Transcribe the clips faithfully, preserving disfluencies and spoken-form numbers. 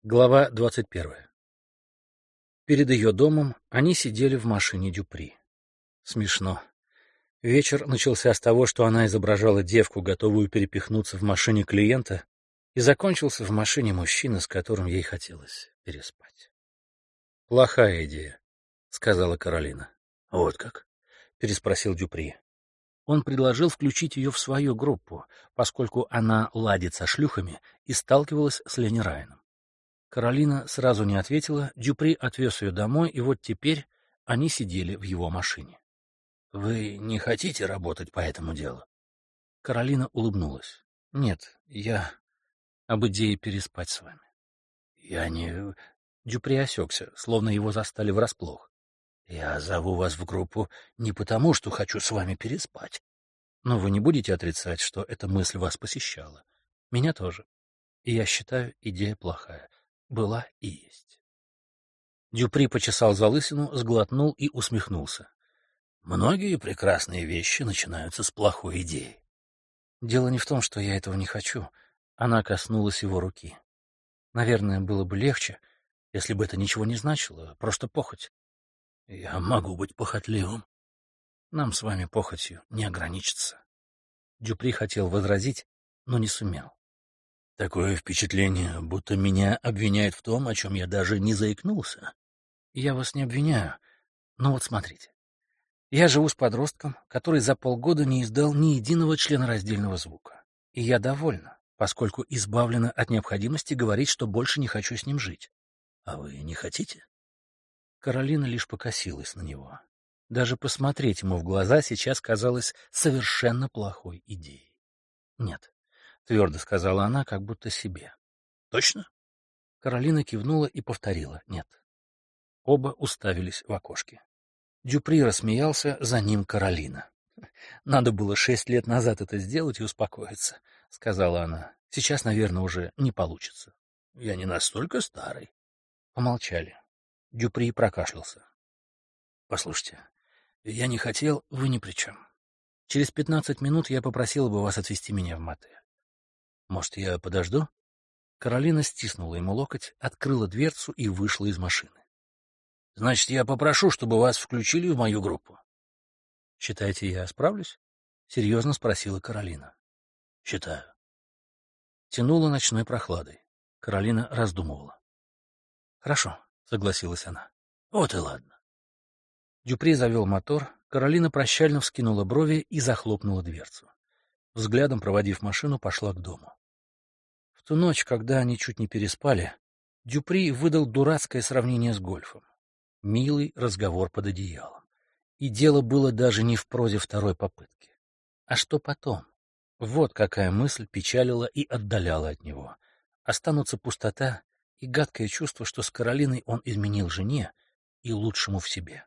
Глава двадцать первая. Перед ее домом они сидели в машине Дюпри. Смешно. Вечер начался с того, что она изображала девку, готовую перепихнуться в машине клиента, и закончился в машине мужчины, с которым ей хотелось переспать. «Плохая идея», — сказала Каролина. «Вот как?» — переспросил Дюпри. Он предложил включить ее в свою группу, поскольку она ладит со шлюхами и сталкивалась с Лени Райаном. Каролина сразу не ответила, Дюпри отвез ее домой, и вот теперь они сидели в его машине. — Вы не хотите работать по этому делу? Каролина улыбнулась. — Нет, я об идее переспать с вами. — Я не... Дюпри осекся, словно его застали врасплох. — Я зову вас в группу не потому, что хочу с вами переспать. Но вы не будете отрицать, что эта мысль вас посещала. Меня тоже. И я считаю, идея плохая. Была и есть. Дюпри почесал залысину, сглотнул и усмехнулся. Многие прекрасные вещи начинаются с плохой идеи. Дело не в том, что я этого не хочу. Она коснулась его руки. Наверное, было бы легче, если бы это ничего не значило, просто похоть. Я могу быть похотливым. Нам с вами похотью не ограничиться. Дюпри хотел возразить, но не сумел. Такое впечатление, будто меня обвиняют в том, о чем я даже не заикнулся. Я вас не обвиняю, но вот смотрите. Я живу с подростком, который за полгода не издал ни единого членораздельного звука. И я довольна, поскольку избавлена от необходимости говорить, что больше не хочу с ним жить. А вы не хотите? Каролина лишь покосилась на него. Даже посмотреть ему в глаза сейчас казалось совершенно плохой идеей. Нет. — твердо сказала она, как будто себе. — Точно? Каролина кивнула и повторила «нет». Оба уставились в окошке. Дюпри рассмеялся, за ним Каролина. — Надо было шесть лет назад это сделать и успокоиться, — сказала она. — Сейчас, наверное, уже не получится. — Я не настолько старый. Помолчали. Дюпри прокашлялся. — Послушайте, я не хотел, вы ни при чем. Через пятнадцать минут я попросила бы вас отвезти меня в мотель. Может, я подожду? Каролина стиснула ему локоть, открыла дверцу и вышла из машины. — Значит, я попрошу, чтобы вас включили в мою группу. — Считаете, я справлюсь? — серьезно спросила Каролина. — Считаю. Тянуло ночной прохладой. Каролина раздумывала. — Хорошо, — согласилась она. — Вот и ладно. Дюпри завел мотор, Каролина прощально вскинула брови и захлопнула дверцу. Взглядом проводив машину, пошла к дому. В ту ночь, когда они чуть не переспали, Дюпри выдал дурацкое сравнение с гольфом. Милый разговор под одеялом. И дело было даже не в прозе второй попытки. А что потом? Вот какая мысль печалила и отдаляла от него. Останутся пустота и гадкое чувство, что с Каролиной он изменил жене и лучшему в себе.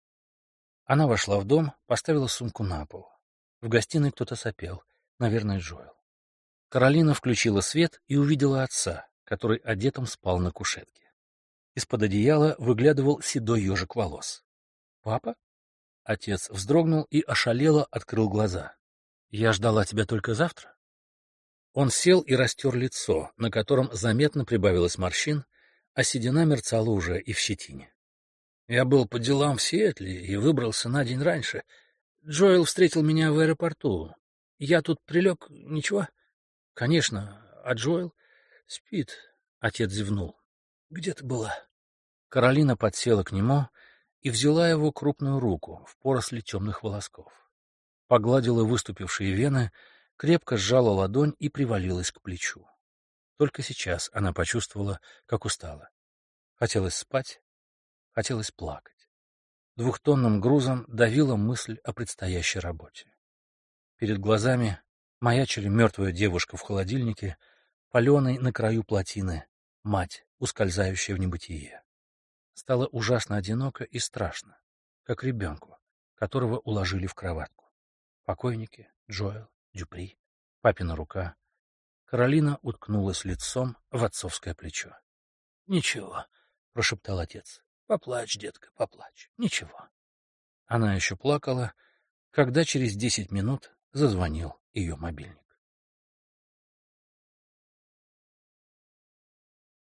Она вошла в дом, поставила сумку на пол. В гостиной кто-то сопел, наверное, Джоэл. Каролина включила свет и увидела отца, который одетым спал на кушетке. Из-под одеяла выглядывал седой ежик волос. «Папа?» Отец вздрогнул и ошалело открыл глаза. «Я ждала тебя только завтра?» Он сел и растер лицо, на котором заметно прибавилось морщин, а седина мерцала уже и в щетине. «Я был по делам в Сиэтле и выбрался на день раньше. Джоэл встретил меня в аэропорту. Я тут прилег, ничего?» «Конечно, а Джоэл?» «Спит», — отец зевнул. «Где ты была?» Каролина подсела к нему и взяла его крупную руку в поросли темных волосков. Погладила выступившие вены, крепко сжала ладонь и привалилась к плечу. Только сейчас она почувствовала, как устала. Хотелось спать, хотелось плакать. Двухтонным грузом давила мысль о предстоящей работе. Перед глазами маячили мертвая девушка в холодильнике, паленой на краю плотины, мать, ускользающая в небытие. Стало ужасно одиноко и страшно, как ребенку, которого уложили в кроватку. Покойники, Джоэл, Дюпри, папина рука. Каролина уткнулась лицом в отцовское плечо. — Ничего, — прошептал отец. — Поплачь, детка, поплачь. Ничего. Она еще плакала, когда через десять минут зазвонил ее мобильник.